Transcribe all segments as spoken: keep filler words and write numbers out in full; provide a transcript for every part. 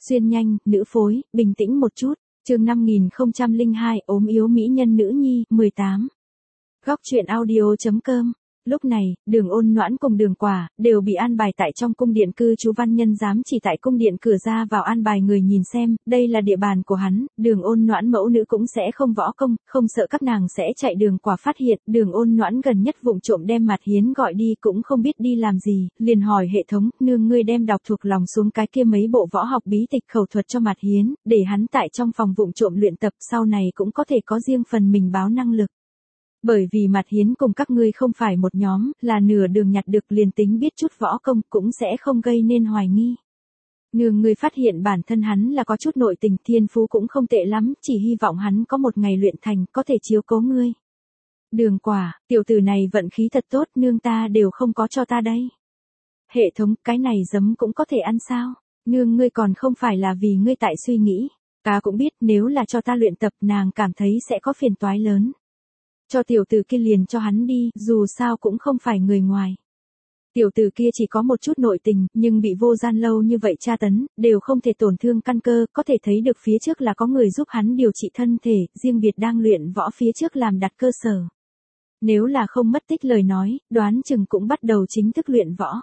Xuyên nhanh, nữ phối, bình tĩnh một chút. Chương năm nghìn không trăm lẻ hai, ốm yếu mỹ nhân nữ nhi, mười tám. Góc truyện audio chấm com. Lúc này, Đường Ôn Noãn cùng Đường Quả đều bị an bài tại trong cung điện cư trú văn nhân giám, chỉ tại cung điện cửa ra vào an bài người nhìn xem, đây là địa bàn của hắn. Đường Ôn Noãn mẫu nữ cũng sẽ không võ công, không sợ các nàng sẽ chạy. Đường Quả phát hiện, Đường Ôn Noãn gần nhất vụng trộm đem Mạt Hiến gọi đi cũng không biết đi làm gì, liền hỏi hệ thống, nương ngươi đem đọc thuộc lòng xuống cái kia mấy bộ võ học bí tịch khẩu thuật cho Mạt Hiến, để hắn tại trong phòng vụng trộm luyện tập, sau này cũng có thể có riêng phần mình báo năng lực. Bởi vì Mạt Hiến cùng các ngươi không phải một nhóm, là nửa đường nhặt được, liền tính biết chút võ công cũng sẽ không gây nên hoài nghi. Nương ngươi phát hiện bản thân hắn là có chút nội tình, thiên phú cũng không tệ lắm, chỉ hy vọng hắn có một ngày luyện thành, có thể chiếu cố ngươi. Đường Quả, tiểu tử này vận khí thật tốt, nương ta đều không có cho ta đây. Hệ thống, cái này giấm cũng có thể ăn sao? Nương ngươi còn không phải là vì ngươi tại suy nghĩ. Ta cũng biết nếu là cho ta luyện tập nàng cảm thấy sẽ có phiền toái lớn. Cho tiểu tử kia liền cho hắn đi, dù sao cũng không phải người ngoài. Tiểu tử kia chỉ có một chút nội tình, nhưng bị vô gian lâu như vậy tra tấn, đều không thể tổn thương căn cơ, có thể thấy được phía trước là có người giúp hắn điều trị thân thể, riêng biệt đang luyện võ phía trước làm đặt cơ sở. Nếu là không mất tích lời nói, đoán chừng cũng bắt đầu chính thức luyện võ.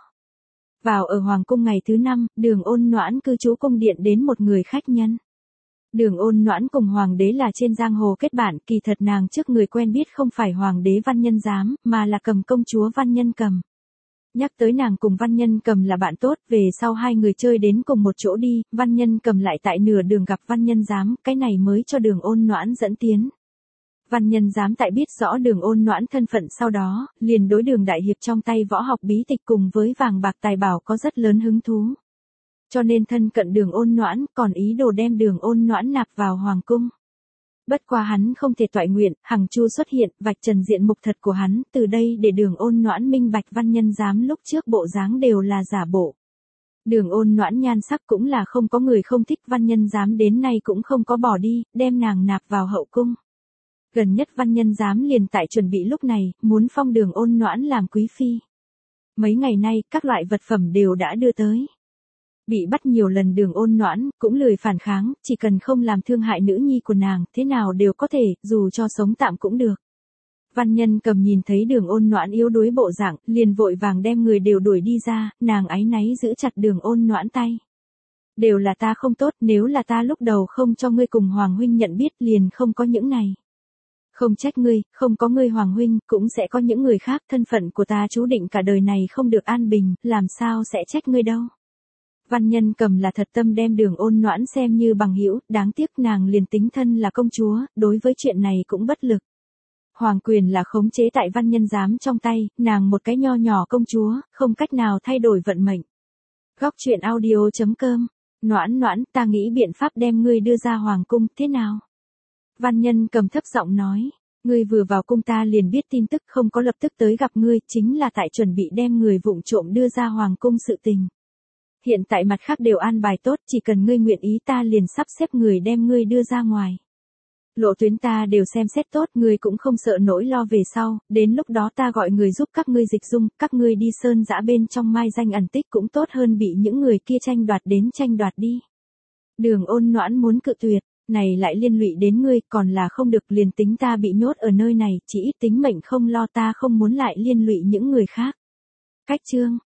Vào ở Hoàng cung ngày thứ năm, Đường Ôn Noãn cư trú cung điện đến một người khách nhân. Đường Ôn Noãn cùng Hoàng đế là trên giang hồ kết bạn, kỳ thật nàng trước người quen biết không phải Hoàng đế Văn Nhân Giám, mà là Cầm công chúa Văn Nhân Cầm. Nhắc tới nàng cùng Văn Nhân Cầm là bạn tốt, về sau hai người chơi đến cùng một chỗ đi, Văn Nhân Cầm lại tại nửa đường gặp Văn Nhân Giám, cái này mới cho Đường Ôn Noãn dẫn tiến. Văn Nhân Giám tại biết rõ Đường Ôn Noãn thân phận sau đó, liền đối Đường đại hiệp trong tay võ học bí tịch cùng với vàng bạc tài bảo có rất lớn hứng thú. Cho nên thân cận Đường Ôn Noãn, còn ý đồ đem Đường Ôn Noãn nạp vào hoàng cung. Bất quá hắn không thể toại nguyện, Hằng Chu xuất hiện, vạch trần diện mục thật của hắn, từ đây để Đường Ôn Noãn minh bạch Văn Nhân Giám lúc trước bộ dáng đều là giả bộ. Đường Ôn Noãn nhan sắc cũng là không có người không thích, Văn Nhân Giám đến nay cũng không có bỏ đi, đem nàng nạp vào hậu cung. Gần nhất Văn Nhân Giám liền tại chuẩn bị lúc này, muốn phong Đường Ôn Noãn làm quý phi. Mấy ngày nay, các loại vật phẩm đều đã đưa tới. Bị bắt nhiều lần Đường Ôn Noãn, cũng lười phản kháng, chỉ cần không làm thương hại nữ nhi của nàng, thế nào đều có thể, dù cho sống tạm cũng được. Văn Nhân Cầm nhìn thấy Đường Ôn Noãn yếu đuối bộ dạng, liền vội vàng đem người đều đuổi đi ra, nàng áy náy giữ chặt Đường Ôn Noãn tay. Đều là ta không tốt, nếu là ta lúc đầu không cho ngươi cùng Hoàng huynh nhận biết liền không có những này. Không trách ngươi, không có ngươi Hoàng huynh, cũng sẽ có những người khác, thân phận của ta chú định cả đời này không được an bình, làm sao sẽ trách ngươi đâu. Văn Nhân Cầm là thật tâm đem Đường Ôn Noãn xem như bằng hữu, đáng tiếc nàng liền tính thân là công chúa, đối với chuyện này cũng bất lực. Hoàng quyền là khống chế tại Văn Nhân Giám trong tay, nàng một cái nho nhỏ công chúa, không cách nào thay đổi vận mệnh. Góc truyện audio chấm com. Noãn Noãn, ta nghĩ biện pháp đem ngươi đưa ra hoàng cung, thế nào? Văn Nhân Cầm thấp giọng nói, ngươi vừa vào cung ta liền biết tin tức, không có lập tức tới gặp ngươi, chính là tại chuẩn bị đem người vụng trộm đưa ra hoàng cung sự tình. Hiện tại mặt khác đều an bài tốt, chỉ cần ngươi nguyện ý ta liền sắp xếp người đem ngươi đưa ra ngoài. Lộ tuyến ta đều xem xét tốt, ngươi cũng không sợ nỗi lo về sau, đến lúc đó ta gọi người giúp các ngươi dịch dung, các ngươi đi sơn dã bên trong mai danh ẩn tích cũng tốt hơn bị những người kia tranh đoạt đến tranh đoạt đi. Đường Ôn Noãn muốn cự tuyệt, này lại liên lụy đến ngươi, còn là không được, liền tính ta bị nhốt ở nơi này, chỉ ít tính mệnh không lo, ta không muốn lại liên lụy những người khác. Cách chương